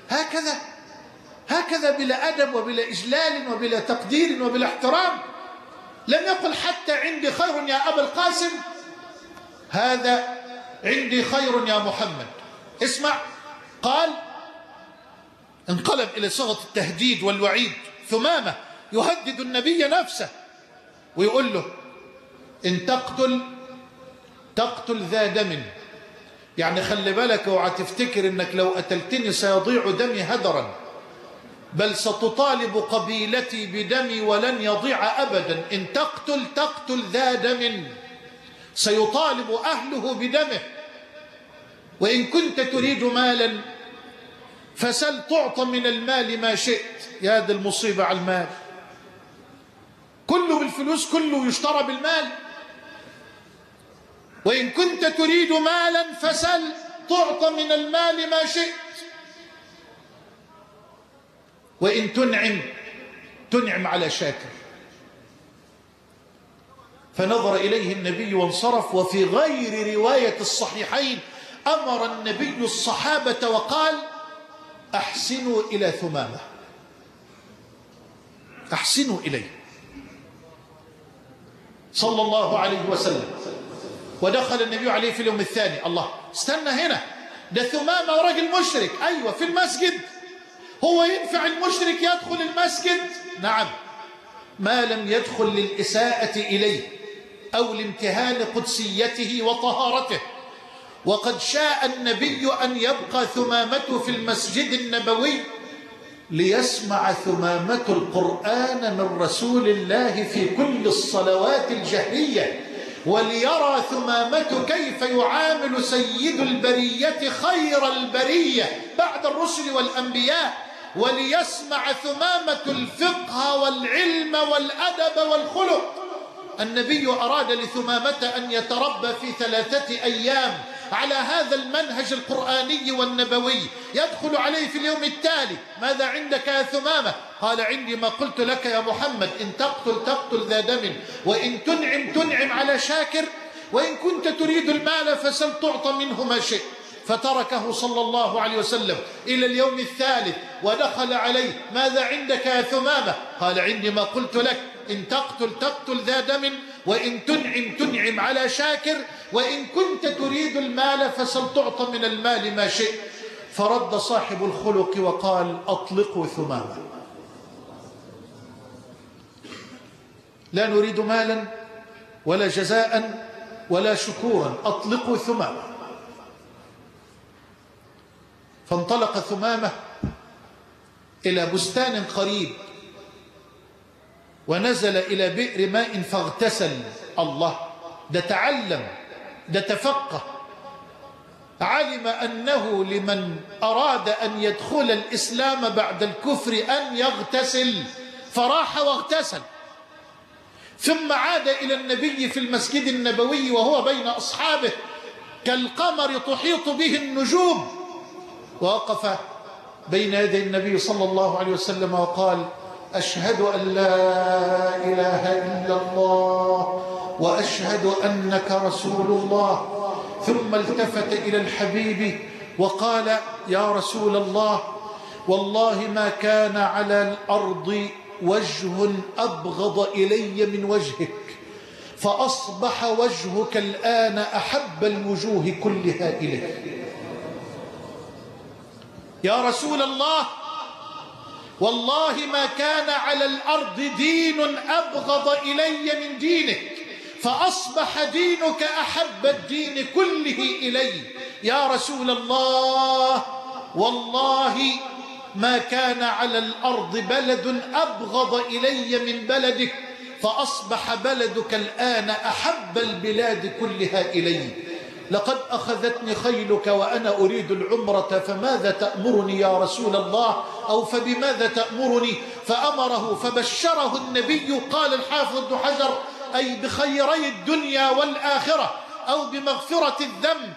هكذا بلا أدب وبلا إجلال وبلا تقدير وبلا احترام. لم يقل حتى عندي خير يا أبا القاسم، هذا عندي خير يا محمد. اسمع، قال انقلب إلى صيغة التهديد والوعيد. ثمامة يهدد النبي نفسه ويقول له إن تقتل ذا دم، يعني خلي بالك اوعى تفتكر إنك لو قتلتني سيضيع دمي هدرا، بل ستطالب قبيلتي بدمي ولن يضيع أبدا. إن تقتل ذا دم سيطالب أهله بدمه. وإن كنت تريد مالا فسل تعطى من المال ما شئت. يا دي المصيبة على المال، كله بالفلوس، كله يشترى بالمال. وإن كنت تريد مالا فسل تعطى من المال ما شئت. وإن تنعم على شاكر. فنظر إليه النبي وانصرف. وفي غير رواية الصحيحين أمر النبي الصحابة وقال أحسنوا إلى ثمامة، أحسنوا إليه صلى الله عليه وسلم. ودخل النبي عليه في اليوم الثاني. الله، استنى هنا، ده ثمامة راجل مشرك. أيوة، في المسجد. هو ينفع المشرك يدخل المسجد؟ نعم، ما لم يدخل للإساءة إليه أو لامتهان قدسيته وطهارته. وقد شاء النبي أن يبقى ثمامة في المسجد النبوي ليسمع ثمامة القرآن من رسول الله في كل الصلوات الجهرية، وليرى ثمامة كيف يعامل سيد البرية خير البرية بعد الرسل والأنبياء، وليسمع ثمامة الفقه والعلم والأدب والخلق. النبي أراد لثمامة أن يتربى في 3 أيام على هذا المنهج القرآني والنبوي. يدخل عليه في اليوم التالي: ماذا عندك يا ثمامة؟ قال عندي ما قلت لك يا محمد، إن تقتل ذا دم، وإن تنعم على شاكر، وإن كنت تريد المال فسل تعطى منه ما شئت. فتركه صلى الله عليه وسلم إلى اليوم الثالث ودخل عليه: ماذا عندك يا ثمامة؟ قال عندي ما قلت لك، إن تقتل ذا دم، وإن تنعم على شاكر، وإن كنت تريد المال فسل تعطى من المال ما شئت. فرد صاحب الخلق وقال: أطلقوا ثمامة، لا نريد مالا ولا جزاء ولا شكورا، أطلقوا ثمامة. فانطلق ثمامة إلى بستان قريب ونزل إلى بئر ماء فاغتسل. الله، ده تعلم، ده تفقه، علم أنه لمن أراد أن يدخل الإسلام بعد الكفر أن يغتسل، فراح واغتسل. ثم عاد إلى النبي في المسجد النبوي وهو بين أصحابه كالقمر تحيط به النجوم، ووقف بين يدي النبي صلى الله عليه وسلم وقال: أشهد أن لا إله إلا الله وأشهد أنك رسول الله. ثم التفت إلى الحبيب وقال: يا رسول الله، والله ما كان على الأرض وجه أبغض إلي من وجهك، فأصبح وجهك الآن أحب الوجوه كلها إلي. يا رسول الله، والله ما كان على الأرض دين أبغض إلي من دينك، فأصبح دينك أحب الدين كله إلي. يا رسول الله، والله ما كان على الأرض بلد أبغض إلي من بلدك، فأصبح بلدك الآن أحب البلاد كلها إلي. لقد أخذتني خيلك وأنا أريد العمرة، فماذا تأمرني يا رسول الله؟ أو فبماذا تأمرني؟ فأمره فبشره النبي. قال الحافظ ابن حجر: أي بخيري الدنيا والآخرة، أو بمغفرة الذنب.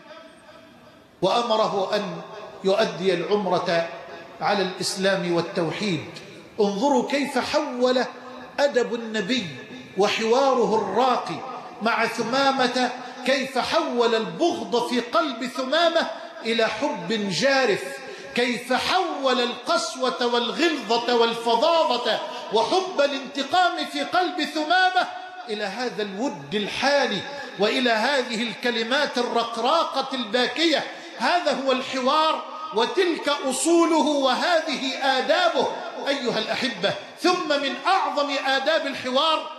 وأمره أن يؤدي العمرة على الإسلام والتوحيد. انظروا كيف حول أدب النبي وحواره الراقي مع ثمامة، كيف حول البغض في قلب ثمامة إلى حب جارف، كيف حول القسوة والغلظة والفظاظة وحب الانتقام في قلب ثمامة إلى هذا الود الحاني وإلى هذه الكلمات الرقراقة الباكية. هذا هو الحوار، وتلك أصوله، وهذه آدابه أيها الأحبة. ثم من أعظم آداب الحوار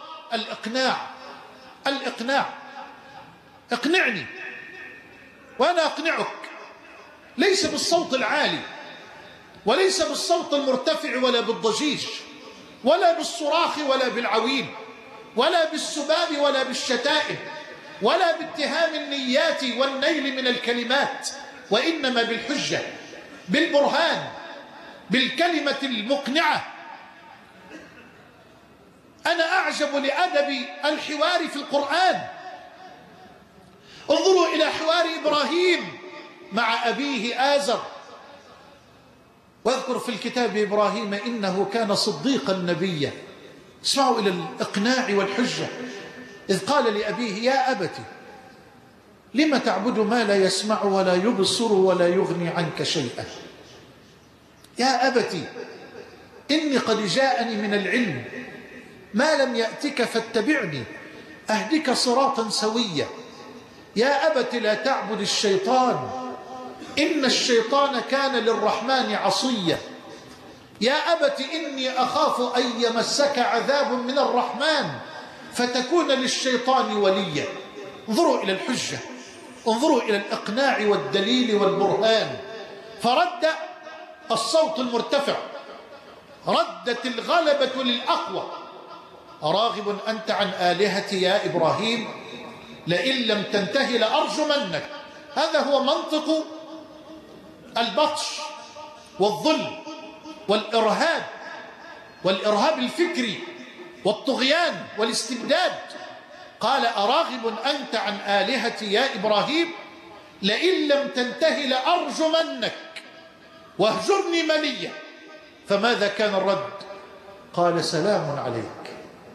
الإقناع. اقنعني وأنا أقنعك، ليس بالصوت العالي، وليس بالصوت المرتفع، ولا بالضجيج، ولا بالصراخ، ولا بالعويل، ولا بالسباب، ولا بالشتائم، ولا باتهام النيات والنيل من الكلمات، وإنما بالحجة، بالبرهان، بالكلمة المقنعة. أنا أعجب لأدب الحوار في القرآن. انظروا إلى حوار إبراهيم مع أبيه آزر. واذكر في الكتاب إبراهيم إنه كان صديقا نبيا. اسمعوا إلى الإقناع والحجة. إذ قال لأبيه يا أبت لم تعبد ما لا يسمع ولا يبصر ولا يغني عنك شيئا. يا أبت إني قد جاءني من العلم ما لم يأتك فاتبعني أهدك صراطا سويا. يا أبت لا تعبد الشيطان إن الشيطان كان للرحمن عصيا. يا أبت إني أخاف أن يمسك عذاب من الرحمن فتكون للشيطان وليا. انظروا إلى الحجة، انظروا إلى الإقناع والدليل والبرهان. فرد الصوت المرتفع، ردت الغلبة للأقوى. أراغب أنت عن آلهتي يا إبراهيم لئن لم تنته لأرجمنك. هذا هو منطق البطش والظلم والإرهاب الفكري والطغيان والاستبداد. قال أراغب أنت عن آلهتي يا إبراهيم لئن لم تنته لأرجمنك واهجرني مليا. فماذا كان الرد؟ قال سلام عليك.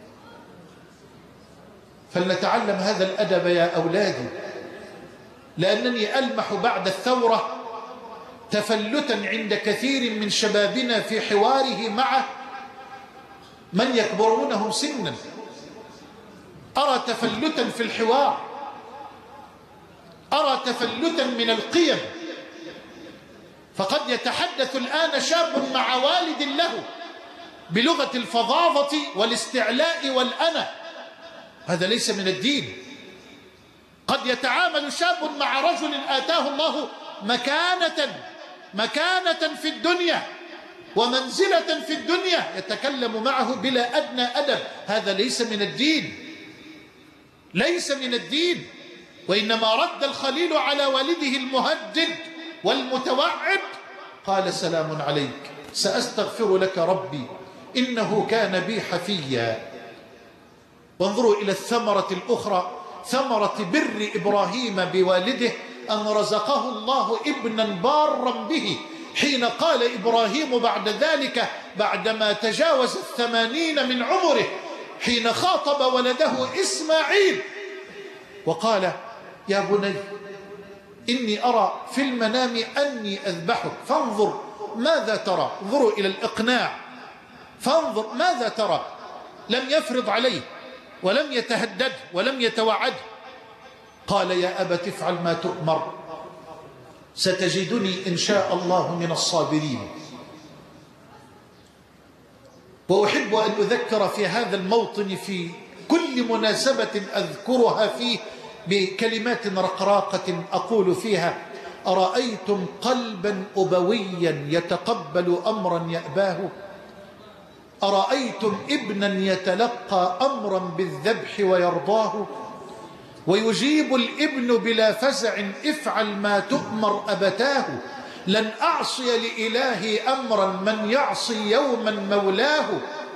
فلنتعلم هذا الأدب يا أولادي، لأنني ألمح بعد الثورة تفلتا عند كثير من شبابنا في حواره مع من يكبرونهم سنا. أرى تفلتا في الحوار، أرى تفلتا من القيم. فقد يتحدث الآن شاب مع والد له بلغة الفظاظة والاستعلاء والأنا. هذا ليس من الدين. قد يتعامل شاب مع رجل آتاه الله مكانة في الدنيا ومنزلة في الدنيا، يتكلم معه بلا أدنى أدب. هذا ليس من الدين، ليس من الدين. وإنما رد الخليل على والده المهدد والمتوعد، قال سلام عليك سأستغفر لك ربي إنه كان بي حفيا. وانظروا إلى الثمرة الأخرى، ثمرة بر إبراهيم بوالده، أن رزقه الله ابنا بارا به، حين قال إبراهيم بعد ذلك بعدما تجاوز 80 من عمره، حين خاطب ولده إسماعيل وقال يا بني إني أرى في المنام أني أذبحك فانظر ماذا ترى. انظروا إلى الإقناع، فانظر ماذا ترى. لم يفرض عليه ولم يتهدد ولم يتوعد. قال يا أبت افعل ما تؤمر ستجدني إن شاء الله من الصابرين. وأحب أن أذكر في هذا الموطن في كل مناسبة أذكرها فيه بكلمات رقراقة أقول فيها أرأيتم قلبا أبويا يتقبل أمرا يأباه؟ أرأيتم ابنا يتلقى أمرا بالذبح ويرضاه؟ ويجيب الابن بلا فزع افعل ما تؤمر أبتاه. لن أعصي لإلهي أمرا من يعصي يوما مولاه.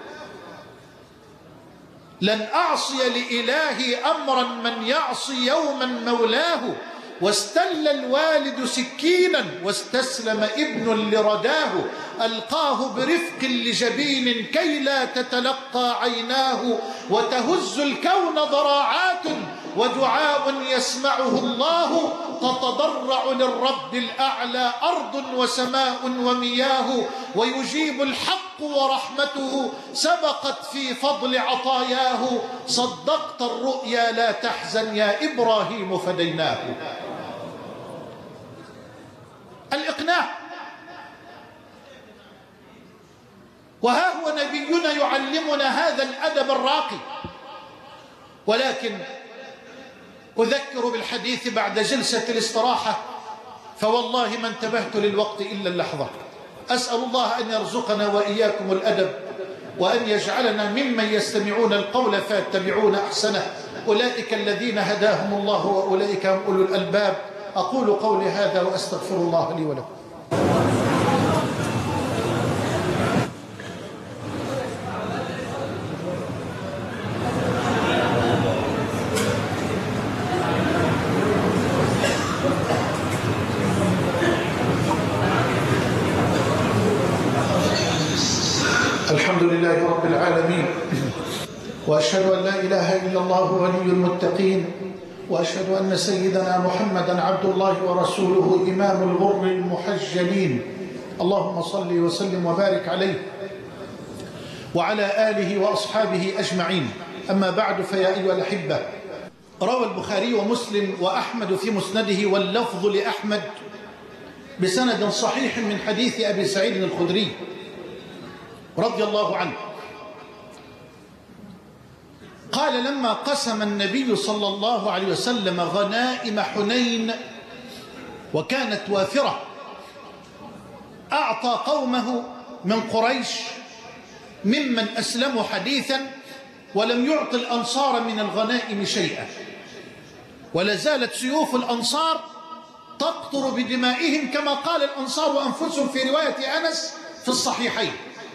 لن أعصي لإلهي أمرا من يعصي يوما مولاه. واستل الوالد سكينا واستسلم ابن لرداه. ألقاه برفق لجبين كي لا تتلقى عيناه. وتهز الكون ضراعات ودعاء يسمعه الله، تتضرع للرب الأعلى أرض وسماء ومياه، ويجيب الحق ورحمته سبقت في فضل عطاياه، صدقت الرؤيا لا تحزن يا إبراهيم فديناه. الإقناع. وها هو نبينا يعلمنا هذا الأدب الراقي، ولكن أذكر بالحديث بعد جلسة الاستراحة، فوالله ما انتبهت للوقت إلا اللحظة. أسأل الله أن يرزقنا وإياكم الأدب، وأن يجعلنا ممن يستمعون القول فيتبعون أحسنه، أولئك الذين هداهم الله وأولئك هم أولو الألباب. أقول قولي هذا وأستغفر الله لي ولكم. الحمد لله رب العالمين، وأشهد أن لا إله إلا الله ولي المتقين، وأشهد أن سيدنا محمدا عبد الله ورسوله إمام الغر المحجلين. اللهم صل وسلم وبارك عليه وعلى آله وأصحابه أجمعين. أما بعد، فيا أيها الأحبة، روى البخاري ومسلم وأحمد في مسنده، واللفظ لأحمد، بسند صحيح من حديث أبي سعيد الخدري رضي الله عنه قال: لما قسم النبي صلى الله عليه وسلم غنائم حنين وكانت وافرة، أعطى قومه من قريش ممن أسلموا حديثا، ولم يعط الأنصار من الغنائم شيئا، ولا زالت سيوف الأنصار تقطر بدمائهم، كما قال الأنصار أنفسهم في رواية أنس في الصحيحين.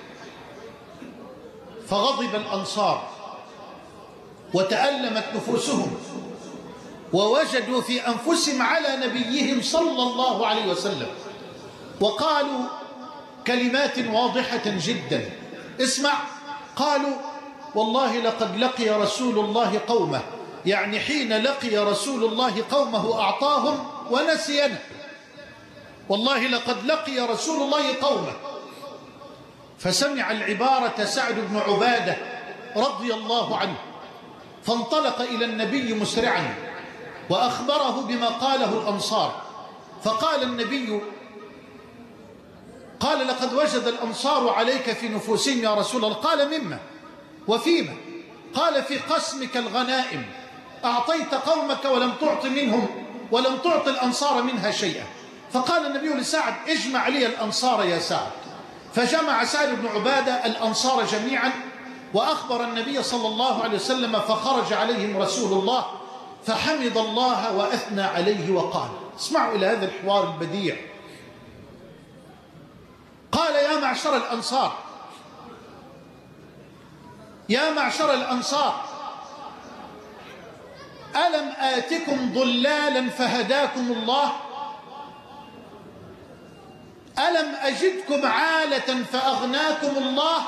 فغضب الأنصار وتألمت نفوسهم، ووجدوا في أنفسهم على نبيهم صلى الله عليه وسلم، وقالوا كلمات واضحة جدا. اسمع، قالوا: والله لقد لقي رسول الله قومه، يعني حين لقي رسول الله قومه أعطاهم ونسينا. والله لقد لقي رسول الله قومه. فسمع العبارة سعد بن عبادة رضي الله عنه، فانطلق إلى النبي مسرعا وأخبره بما قاله الأنصار. فقال النبي: قال: لقد وجد الأنصار عليك في نفوسهم يا رسول الله. قال: مما وفيما؟ قال: في قسمك الغنائم، أعطيت قومك ولم تعط منهم، ولم تعط الأنصار منها شيئا. فقال النبي لسعد: اجمع لي الأنصار يا سعد. فجمع سعد بن عبادة الأنصار جميعا، وأخبر النبي صلى الله عليه وسلم، فخرج عليهم رسول الله فحمد الله وأثنى عليه وقال: اسمعوا إلى هذا الحوار البديع. قال: يا معشر الأنصار، يا معشر الأنصار، ألم آتكم ضلالا فهداكم الله؟ ألم أجدكم عالة فأغناكم الله؟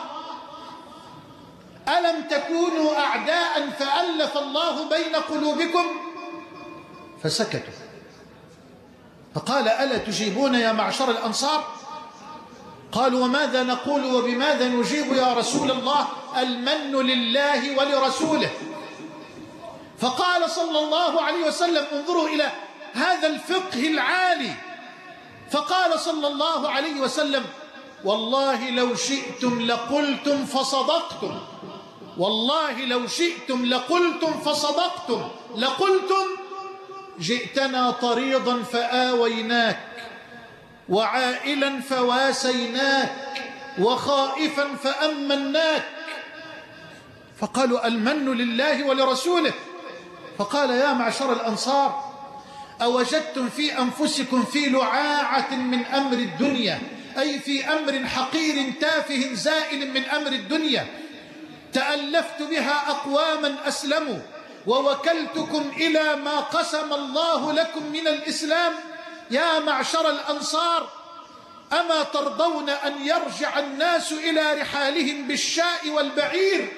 ألم تكونوا أعداء فألف الله بين قلوبكم؟ فسكتوا. فقال: ألا تجيبون يا معشر الأنصار؟ قالوا: وماذا نقول وبماذا نجيب يا رسول الله؟ المن لله ولرسوله. فقال صلى الله عليه وسلم: انظروا إلى هذا الفقه العالي. فقال صلى الله عليه وسلم: والله لو شئتم لقلتم فصدقتم، والله لو شئتم لقلتم فصدقتم، لقلتم: جئتنا طريضا فآويناك، وعائلا فواسيناك، وخائفا فأمناك. فقالوا: المن لله ولرسوله. فقال: يا معشر الأنصار، أوجدتم في أنفسكم في لعاعة من أمر الدنيا، أي في أمر حقير تافه زائل من أمر الدنيا، تألفت بها أقواما أسلموا، ووكلتكم إلى ما قسم الله لكم من الإسلام؟ يا معشر الأنصار، أما ترضون أن يرجع الناس إلى رحالهم بالشاء والبعير،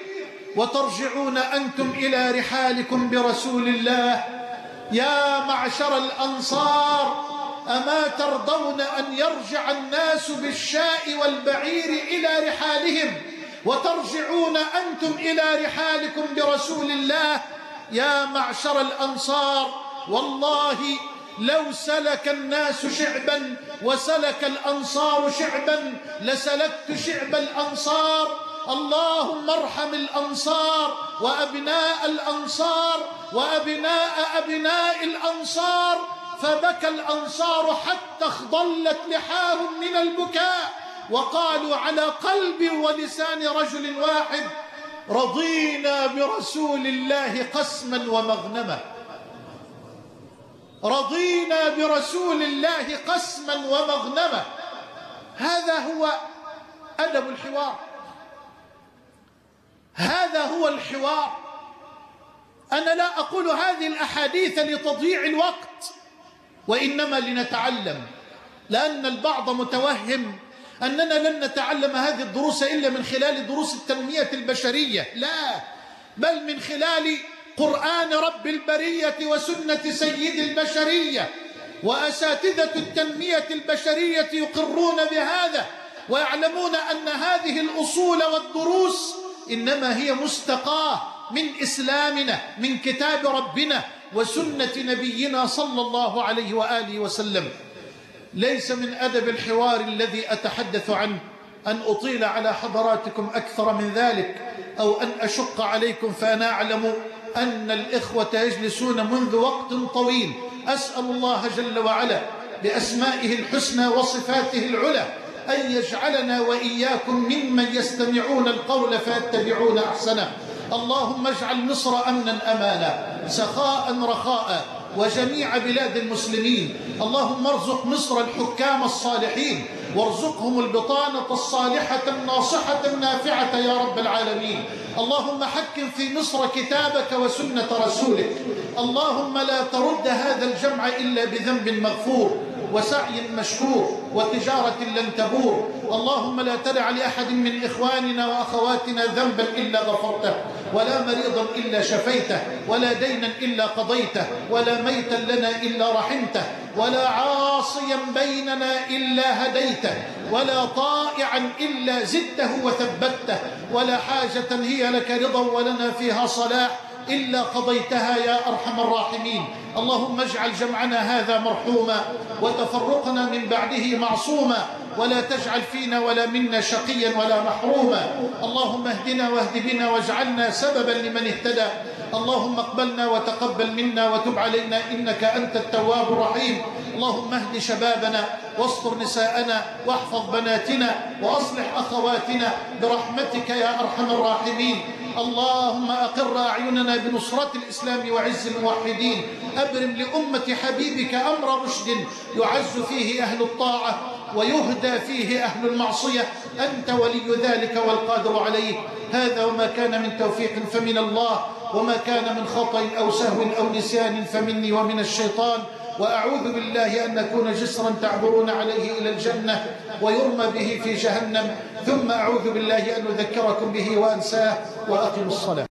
وترجعون أنتم إلى رحالكم برسول الله. يا معشر الأنصار، أما ترضون أن يرجع الناس بالشاء والبعير إلى رحالهم وترجعون أنتم إلى رحالكم برسول الله؟ يا معشر الأنصار، والله لو سلك الناس شعبا وسلك الأنصار شعبا لسلكت شعب الأنصار. اللهم ارحم الأنصار وأبناء الأنصار وأبناء أبناء الأنصار. فبكى الأنصار حتى اخضلت لحاهم من البكاء، وقالوا على قلب ولسان رجل واحد: رضينا برسول الله قسما ومغنما. رضينا برسول الله قسما ومغنما. هذا هو أدب الحوار، هذا هو الحوار. أنا لا أقول هذه الأحاديث لتضييع الوقت، وإنما لنتعلم، لأن البعض متوهم أننا لن نتعلم هذه الدروس إلا من خلال دروس التنمية البشرية. لا، بل من خلال قرآن رب البرية وسنة سيد البشرية. وأساتذة التنمية البشرية يقرون بهذا ويعلمون أن هذه الأصول والدروس إنما هي مستقاة من إسلامنا، من كتاب ربنا وسنة نبينا صلى الله عليه وآله وسلم. ليس من أدب الحوار الذي أتحدث عنه أن أطيل على حضراتكم أكثر من ذلك أو أن أشق عليكم، فأنا أعلم أن الإخوة يجلسون منذ وقت طويل. أسأل الله جل وعلا بأسمائه الحسنى وصفاته العلى أن يجعلنا وإياكم ممن يستمعون القول فيتبعون أحسنه. اللهم اجعل مصر أمنا أمانا، سخاء رخاء، وجميع بلاد المسلمين. اللهم ارزق مصر الحكام الصالحين، وارزقهم البطانة الصالحة الناصحة النافعة يا رب العالمين. اللهم حكم في مصر كتابك وسنة رسولك. اللهم لا ترد هذا الجمع إلا بذنب مغفور وسعي مشكور وتجارة لن تبور. اللهم لا تدع لأحد من إخواننا وأخواتنا ذنبا إلا غفرته، ولا مريضا إلا شفيته، ولا دينا إلا قضيته، ولا ميتا لنا إلا رحمته، ولا عاصيا بيننا إلا هديته، ولا طائعا إلا زدته وثبته، ولا حاجة هي لك رضا ولنا فيها صلاح إلا قضيتها يا أرحم الراحمين. اللهم اجعل جمعنا هذا مرحوما وتفرقنا من بعده معصوما، ولا تجعل فينا ولا منا شقيا ولا محروما. اللهم اهدنا واهد بنا واجعلنا سببا لمن اهتدى. اللهم اقبلنا وتقبل منا وتب علينا إنك أنت التواب الرحيم. اللهم اهد شبابنا واستر نساءنا واحفظ بناتنا وأصلح أخواتنا برحمتك يا أرحم الراحمين. اللهم أقر أعيننا بنصرة الإسلام وعز الموحدين. أبرم لأمة حبيبك أمر رشد يعز فيه أهل الطاعة ويهدى فيه أهل المعصية. أنت ولي ذلك والقادر عليه. هذا وما كان من توفيق فمن الله، وما كان من خطأ أو سهو أو نسيان فمني ومن الشيطان. وأعوذ بالله أن نكون جسرا تعبرون عليه إلى الجنة ويرمى به في جهنم، ثم أعوذ بالله أن أذكركم به وأنساه. وأقم الصلاة.